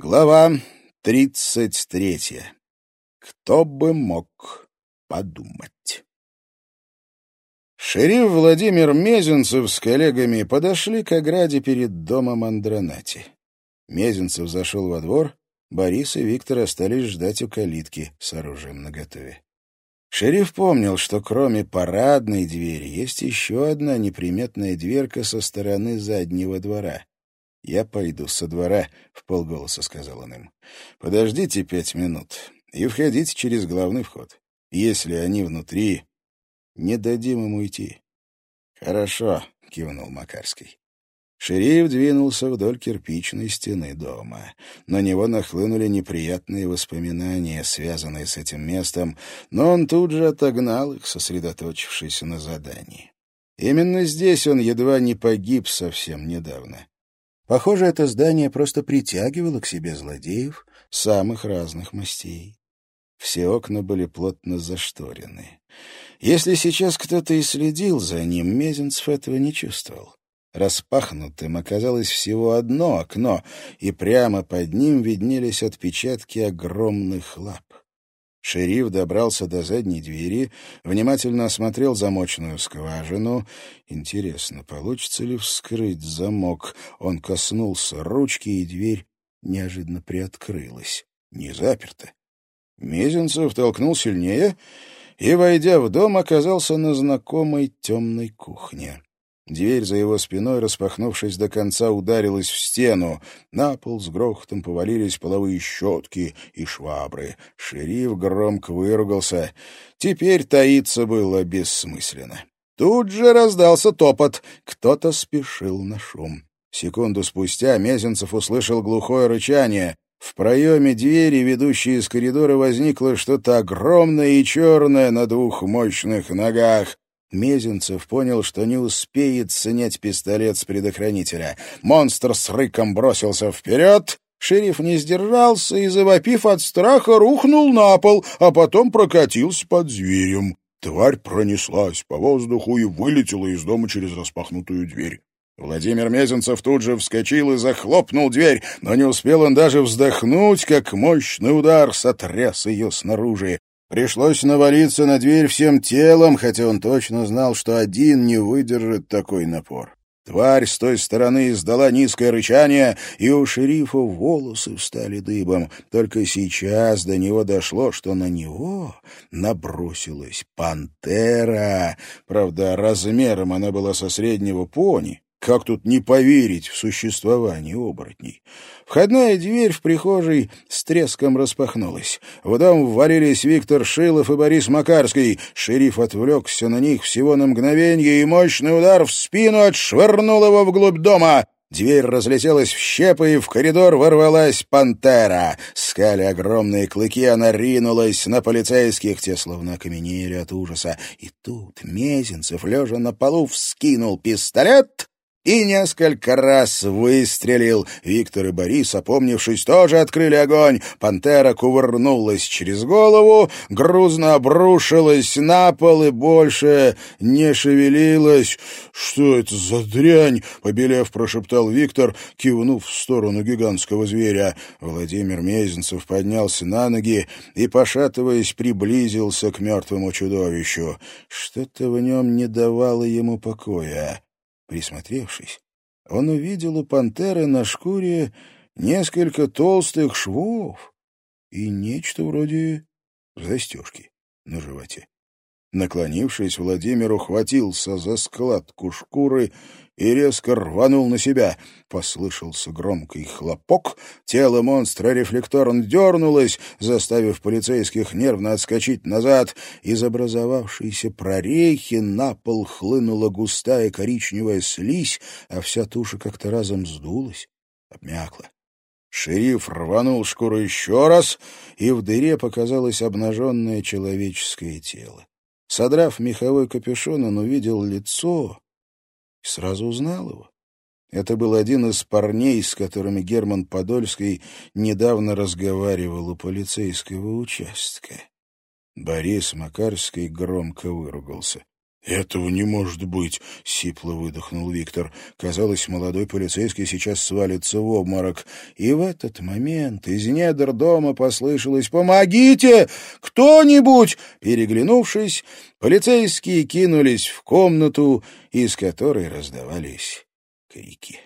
Глава 33. Кто бы мог подумать? Шериф Владимир Мезенцев с коллегами подошли к ограде перед домом Андронати. Мезенцев зашел во двор, Борис и Виктор остались ждать у калитки с оружием наготове. Шериф помнил, что кроме парадной двери есть еще одна неприметная дверка со стороны заднего двора. «Я пойду со двора», — вполголоса сказал он им. «Подождите 5 минут и входите через главный вход. Если они внутри, не дадим им уйти». «Хорошо», — кивнул Макарский. Шериф двинулся вдоль кирпичной стены дома. На него нахлынули неприятные воспоминания, связанные с этим местом, но он тут же отогнал их, сосредоточившись на задании. Именно здесь он едва не погиб совсем недавно. Похоже, это здание просто притягивало к себе злодеев самых разных мастей. Все окна были плотно зашторены. Если сейчас кто-то и следил за ним, Мезенцев этого не чувствовал. Распахнутым оказалось всего одно окно, и прямо под ним виднелись отпечатки огромных лап. Шериф добрался до задней двери, внимательно осмотрел замочную скважину. Интересно, получится ли вскрыть замок? Он коснулся ручки, и дверь неожиданно приоткрылась. Не заперта. Мезенцев толкнул сильнее и, войдя в дом, оказался на знакомой темной кухне. Дверь за его спиной, распахнувшись до конца, ударилась в стену. На пол с грохотом повалились половые щетки и швабры. Шериф громко выругался. Теперь таиться было бессмысленно. Тут же раздался топот. Кто-то спешил на шум. Секунду спустя Мезенцев услышал глухое рычание. В проеме двери, ведущей из коридора, возникло что-то огромное и черное на 2 мощных ногах. Мезенцев понял, что не успеет снять пистолет с предохранителя. Монстр с рыком бросился вперед. Шериф не сдержался и, завопив от страха, рухнул на пол, а потом прокатился под зверем. Тварь пронеслась по воздуху и вылетела из дома через распахнутую дверь. Владимир Мезенцев тут же вскочил и захлопнул дверь, но не успел он даже вздохнуть, как мощный удар сотряс ее снаружи. Пришлось навалиться на дверь всем телом, хотя он точно знал, что один не выдержит такой напор. Тварь с той стороны издала низкое рычание, и у шерифа волосы встали дыбом. Только сейчас до него дошло, что на него набросилась пантера. Правда, размером она была со среднего пони. Как тут не поверить в существование оборотней? Входная дверь в прихожей с треском распахнулась. В дом ввалились Виктор Шилов и Борис Макарский. Шериф отвлекся на них всего на мгновенье, и мощный удар в спину отшвырнул его вглубь дома. Дверь разлетелась в щепы, и в коридор ворвалась пантера. Скаля огромные клыки, она ринулась на полицейских, те словно окаменели от ужаса. И тут Мезенцев, лежа на полу, вскинул пистолет и несколько раз выстрелил. Виктор и Борис, опомнившись, тоже открыли огонь. Пантера кувырнулась через голову, грузно обрушилась на пол и больше не шевелилась. «Что это за дрянь?» — побелев, прошептал Виктор, кивнув в сторону гигантского зверя. Владимир Мезенцев поднялся на ноги и, пошатываясь, приблизился к мертвому чудовищу. Что-то в нем не давало ему покоя. Присмотревшись, он увидел у пантеры на шкуре несколько толстых швов и нечто вроде застежки на животе. Наклонившись, Владимир ухватился за складку шкуры и резко рванул на себя. Послышался громкий хлопок, тело монстра рефлекторно дернулось, заставив полицейских нервно отскочить назад. Из образовавшейся прорехи на пол хлынула густая коричневая слизь, а вся туша как-то разом сдулась, обмякла. Шериф рванул шкуру еще раз, и в дыре показалось обнаженное человеческое тело. Содрав меховой капюшон, он увидел лицо и сразу узнал его. Это был один из парней, с которыми Герман Подольский недавно разговаривал у полицейского участка. Борис Макарский громко выругался. «Этого не может быть!» — сипло выдохнул Виктор. Казалось, молодой полицейский сейчас свалится в обморок. И в этот момент из недр дома послышалось: «Помогите! Кто-нибудь!» Переглянувшись, полицейские кинулись в комнату, из которой раздавались крики.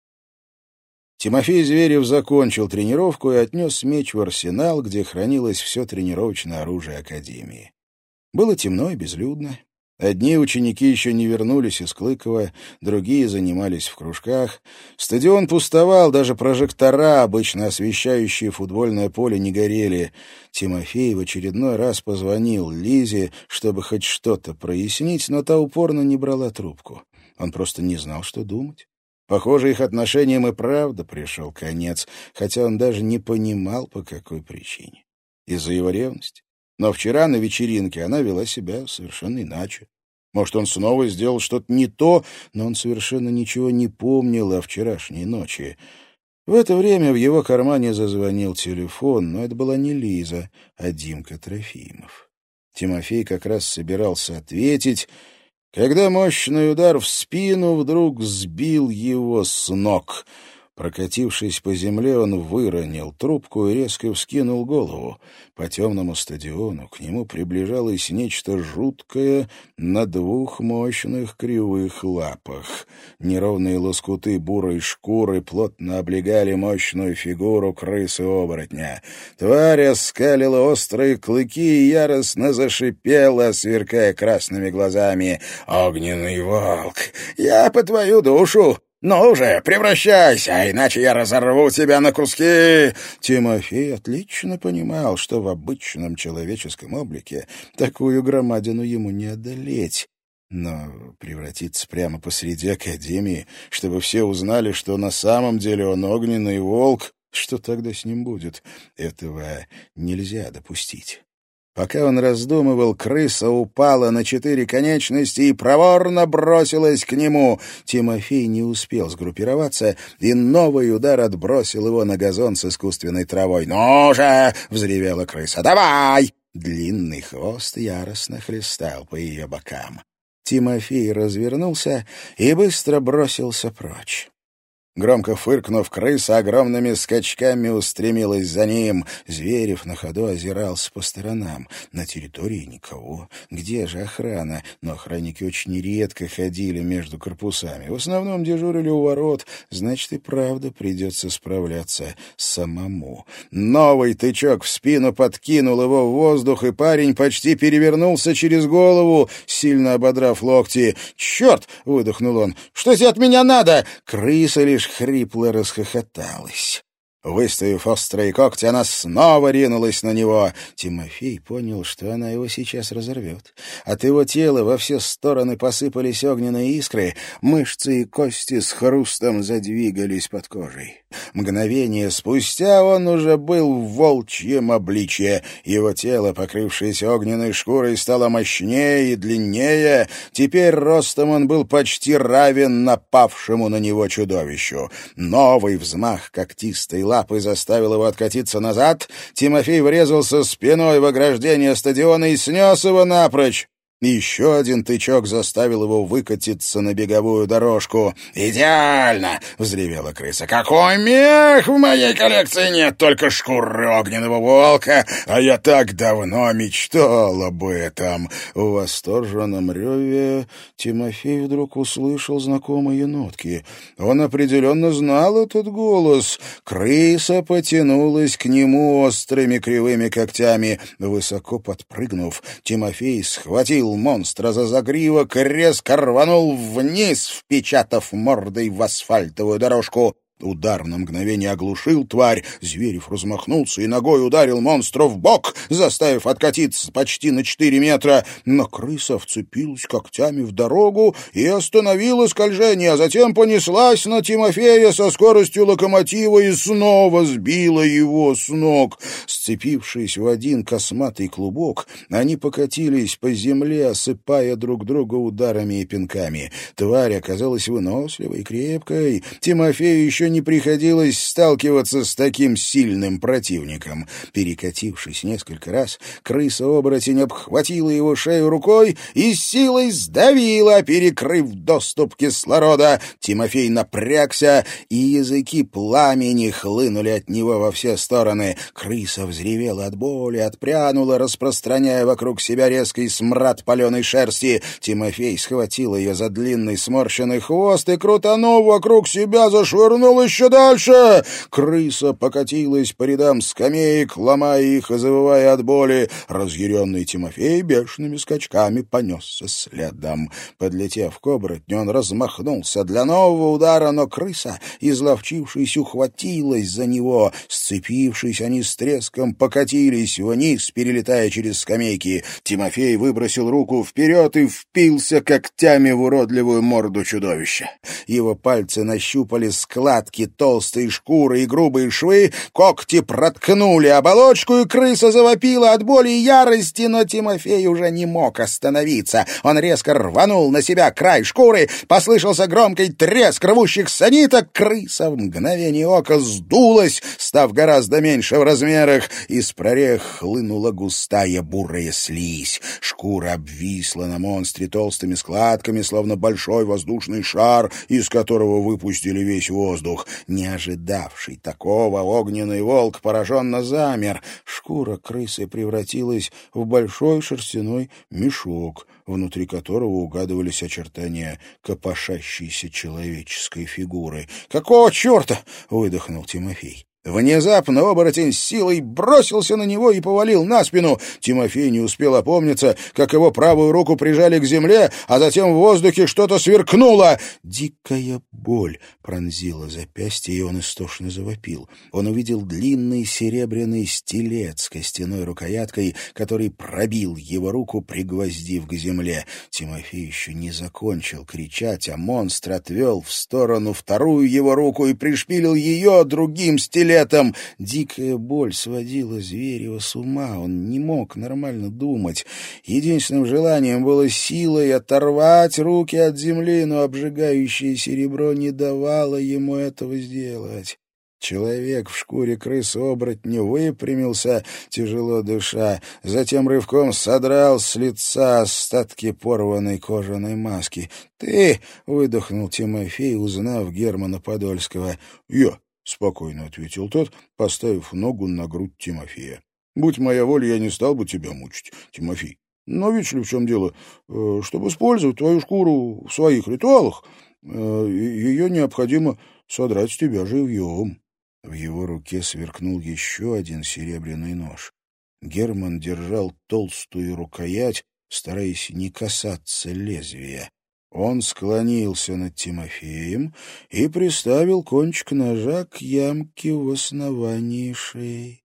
Тимофей Зверев закончил тренировку и отнес меч в арсенал, где хранилось все тренировочное оружие академии. Было темно и безлюдно. Одни ученики еще не вернулись из Клыкова, другие занимались в кружках. Стадион пустовал, даже прожектора, обычно освещающие футбольное поле, не горели. Тимофей в очередной раз позвонил Лизе, чтобы хоть что-то прояснить, но та упорно не брала трубку. Он просто не знал, что думать. Похоже, их отношениям и правда пришел конец, хотя он даже не понимал, по какой причине. Из-за его ревности. Но вчера на вечеринке она вела себя совершенно иначе. Может, он снова сделал что-то не то, но он совершенно ничего не помнил о вчерашней ночи. В это время в его кармане зазвонил телефон, но это была не Лиза, а Димка Трофимов. Тимофей как раз собирался ответить, когда мощный удар в спину вдруг сбил его с ног. Прокатившись по земле, он выронил трубку и резко вскинул голову. По темному стадиону к нему приближалось нечто жуткое на двух мощных кривых лапах. Неровные лоскуты бурой шкуры плотно облегали мощную фигуру крысы-оборотня. Тварь оскалила острые клыки и яростно зашипела, сверкая красными глазами. «Огненный волк! Я по твою душу! «Ну уже, превращайся, иначе я разорву тебя на куски!» Тимофей отлично понимал, что в обычном человеческом облике такую громадину ему не одолеть. Но превратиться прямо посреди академии, чтобы все узнали, что на самом деле он огненный волк, что тогда с ним будет? Этого нельзя допустить. Пока он раздумывал, крыса упала на 4 конечности и проворно бросилась к нему. Тимофей не успел сгруппироваться, и новый удар отбросил его на газон с искусственной травой. «Ну же!» — взревела крыса. «Давай!» Длинный хвост яростно хлестал по ее бокам. Тимофей развернулся и быстро бросился прочь. Громко фыркнув, крыса огромными скачками устремилась за ним. Зверев на ходу озирался по сторонам. На территории никого. Где же охрана? Но охранники очень редко ходили между корпусами. В основном дежурили у ворот. Значит, и правда придется справляться самому. Новый тычок в спину подкинул его в воздух, и парень почти перевернулся через голову, сильно ободрав локти. «Черт!» — выдохнул он. «Что тебе от меня надо?» Крыса лишь хрипло расхохоталась. Выставив острые когти, она снова ринулась на него. Тимофей понял, что она его сейчас разорвет. От его тела во все стороны посыпались огненные искры, мышцы и кости с хрустом задвигались под кожей. Мгновение спустя он уже был в волчьем обличье. Его тело, покрывшееся огненной шкурой, стало мощнее и длиннее. Теперь ростом он был почти равен напавшему на него чудовищу. Новый взмах когтистой лапы заставил его откатиться назад. Тимофей врезался спиной в ограждение стадиона и снес его напрочь. Еще один тычок заставил его выкатиться на беговую дорожку. «Идеально!» — взревела крыса. «Какой мех! В моей коллекции нет только шкуры огненного волка, а я так давно мечтал об этом!» В восторженном реве Тимофей вдруг услышал знакомые нотки. Он определенно знал этот голос. Крыса потянулась к нему острыми кривыми когтями. Высоко подпрыгнув, Тимофей схватил монстра за загривок и резко рванул вниз, впечатав мордой в асфальтовую дорожку. Удар на мгновение оглушил тварь. Зверев размахнулся и ногой ударил монстра в бок, заставив откатиться почти на 4 метра. Но крыса вцепилась когтями в дорогу и остановила скольжение, а затем понеслась на Тимофея со скоростью локомотива и снова сбила его с ног. Сцепившись в один косматый клубок, они покатились по земле, осыпая друг друга ударами и пинками. Тварь оказалась выносливой и крепкой. Тимофею еще не приходилось сталкиваться с таким сильным противником. Перекатившись несколько раз, крыса-оборотень обхватила его шею рукой и с силой сдавила, перекрыв доступ кислорода. Тимофей напрягся, и языки пламени хлынули от него во все стороны. Крыса взревела от боли, отпрянула, распространяя вокруг себя резкий смрад паленой шерсти. Тимофей схватил ее за длинный сморщенный хвост и, крутанув вокруг себя, зашвырнул еще дальше. Крыса покатилась по рядам скамеек, ломая их и завывая от боли. Разъяренный Тимофей бешеными скачками понесся следом. Подлетев к оборотню, он размахнулся для нового удара, но крыса, изловчившись, ухватилась за него. Сцепившись, они с треском покатились вниз, перелетая через скамейки. Тимофей выбросил руку вперед и впился когтями в уродливую морду чудовища. Его пальцы нащупали складки толстой шкуры и грубые швы, когти проткнули оболочку, и крыса завопила от боли и ярости, но Тимофей уже не мог остановиться. Он резко рванул на себя край шкуры, послышался громкий треск рвущихся ниток, крыса в мгновение ока сдулась, став гораздо меньше в размерах. Из прорех хлынула густая бурая слизь. Шкура обвисла на монстре толстыми складками, словно большой воздушный шар, из которого выпустили весь воздух. Не ожидавший такого, огненный волк пораженно замер. Шкура крысы превратилась в большой шерстяной мешок, внутри которого угадывались очертания копошащейся человеческой фигуры. «Какого черта?» — выдохнул Тимофей. Внезапно оборотень с силой бросился на него и повалил на спину. Тимофей не успел опомниться, как его правую руку прижали к земле, а затем в воздухе что-то сверкнуло. Дикая боль пронзила запястье, и он истошно завопил. Он увидел длинный серебряный стилет с костяной рукояткой, который пробил его руку, пригвоздив к земле. Тимофей еще не закончил кричать, а монстр отвел в сторону вторую его руку и пришпилил ее другим стилетом. Дикая боль сводила Зверева с ума. Он не мог нормально думать. Единственным желанием было силой оторвать руки от земли, но обжигающее серебро не давало ему этого сделать. Человек в шкуре крысы-оборотня выпрямился, тяжело дыша, затем рывком содрал с лица остатки порванной кожаной маски. «Ты!» — выдохнул Тимофей, узнав Германа Подольского. «Я!» — спокойно ответил тот, поставив ногу на грудь Тимофея. «Будь моя воля, я не стал бы тебя мучить, Тимофей. Но видишь ли, в чем дело? Чтобы использовать твою шкуру в своих ритуалах, ее необходимо содрать с тебя живьем». В его руке сверкнул еще один серебряный нож. Герман держал толстую рукоять, стараясь не касаться лезвия. Он склонился над Тимофеем и приставил кончик ножа к ямке в основании шеи.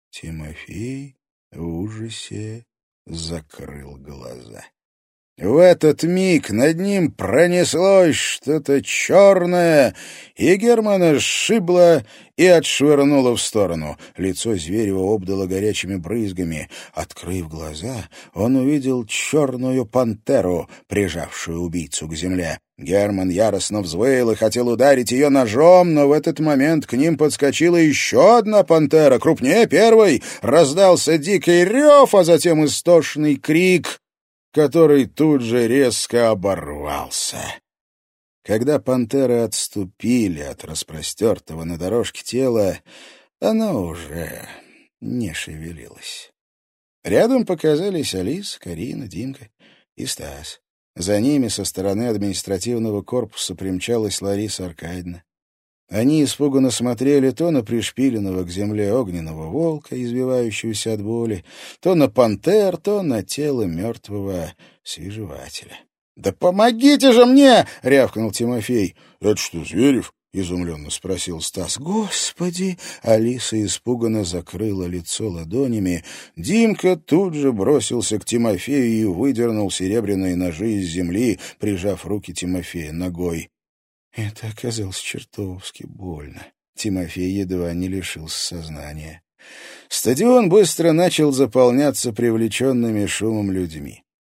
Тимофей в ужасе закрыл глаза. В этот миг над ним пронеслось что-то черное, и Германа сшибло и отшвырнуло в сторону. Лицо Зверева обдало горячими брызгами. Открыв глаза, он увидел черную пантеру, прижавшую убийцу к земле. Герман яростно взвыл и хотел ударить ее ножом, но в этот момент к ним подскочила еще одна пантера, крупнее первой. Раздался дикий рев, а затем истошный крик, который тут же резко оборвался. Когда пантеры отступили от распростертого на дорожке тела, она уже не шевелилась. Рядом показались Алиса, Карина, Димка и Стас. За ними со стороны административного корпуса примчалась Лариса Аркадьевна. Они испуганно смотрели то на пришпиленного к земле огненного волка, извивающегося от боли, то на пантер, то на тело мертвого свежевателя. «Да помогите же мне!» — рявкнул Тимофей. «Это что, Зверев?» — изумленно спросил Стас. «Господи!» — Алиса испуганно закрыла лицо ладонями. Димка тут же бросился к Тимофею и выдернул серебряные ножи из земли, прижав руки Тимофея ногой. Это оказалось чертовски больно. Тимофей едва не лишился сознания. Стадион быстро начал заполняться привлеченными шумом людьми.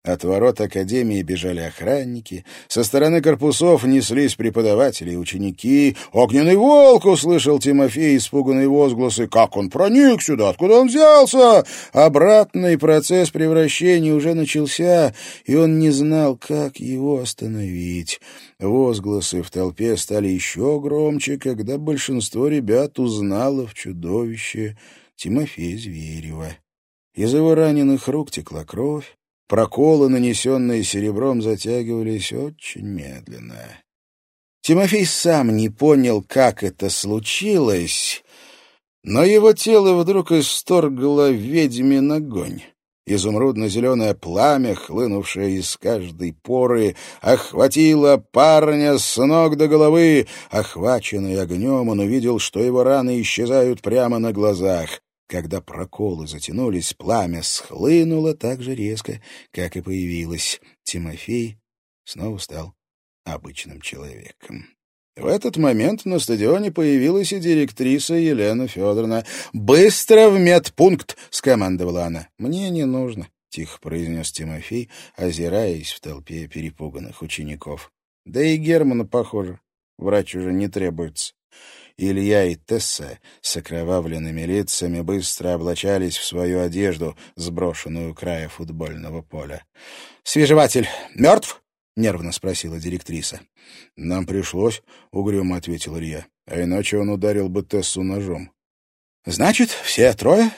От ворот академии бежали охранники. Со стороны корпусов неслись преподаватели и ученики. «Огненный волк!» — услышал Тимофей испуганные возгласы. «Как он проник сюда? Откуда он взялся?» Обратный процесс превращения уже начался, и он не знал, как его остановить. Возгласы в толпе стали еще громче, когда большинство ребят узнало в чудовище Тимофея Зверева. Из его раненых рук текла кровь. Проколы, нанесенные серебром, затягивались очень медленно. Тимофей сам не понял, как это случилось, но его тело вдруг исторгло ведьмин огонь. Изумрудно-зеленое пламя, хлынувшее из каждой поры, охватило парня с ног до головы. Охваченный огнем, он увидел, что его раны исчезают прямо на глазах. Когда проколы затянулись, пламя схлынуло так же резко, как и появилось. Тимофей снова стал обычным человеком. В этот момент на стадионе появилась и директриса Елена Федоровна. «Быстро в медпункт!» — скомандовала она. «Мне не нужно», — тихо произнес Тимофей, озираясь в толпе перепуганных учеников. «Да и Германа, похоже, врач уже не требуется». Илья и Тесса с окровавленными лицами быстро облачались в свою одежду, сброшенную у края футбольного поля. «Свежеватель мертв?» — нервно спросила директриса. «Нам пришлось», — угрюмо ответил Илья. «А иначе он ударил бы Тессу ножом». «Значит, все трое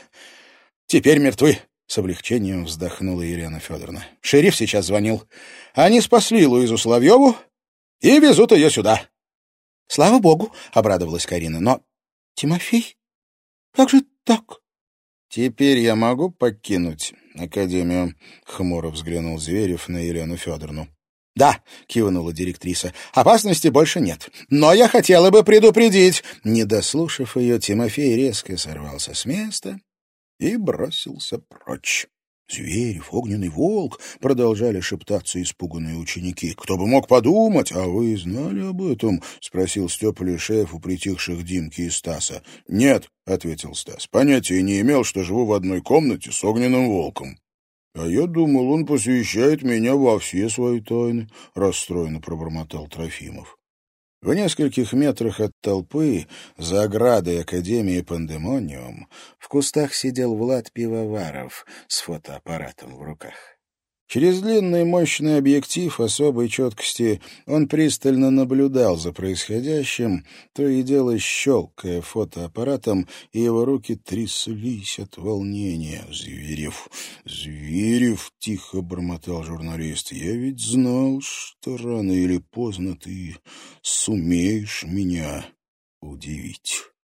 теперь мертвы», — с облегчением вздохнула Елена Федоровна. «Шериф сейчас звонил. Они спасли Луизу Соловьеву и везут ее сюда». «Слава богу», — обрадовалась Карина. «Но, Тимофей, как же так?» «Теперь я могу покинуть академию?» — хмуро взглянул Зверев на Елену Федоровну. «Да», — кивнула директриса, — «опасности больше нет. Но я хотела бы предупредить». Не дослушав ее, Тимофей резко сорвался с места и бросился прочь. «Зверев, огненный волк!» — продолжали шептаться испуганные ученики. «Кто бы мог подумать? А вы знали об этом?» — спросил Степа Лешеев у притихших Димки и Стаса. «Нет», — ответил Стас, — «понятия не имел, что живу в одной комнате с огненным волком». «А я думал, он посвящает меня во все свои тайны», — расстроенно пробормотал Трофимов. В нескольких метрах от толпы, за оградой Академии Пандемониум, в кустах сидел Влад Пивоваров с фотоаппаратом в руках. Через длинный мощный объектив особой четкости он пристально наблюдал за происходящим, то и дело щелкая фотоаппаратом, и его руки тряслись от волнения. «Зверев, Зверев!» — тихо бормотал журналист. «Я ведь знал, что рано или поздно ты сумеешь меня удивить».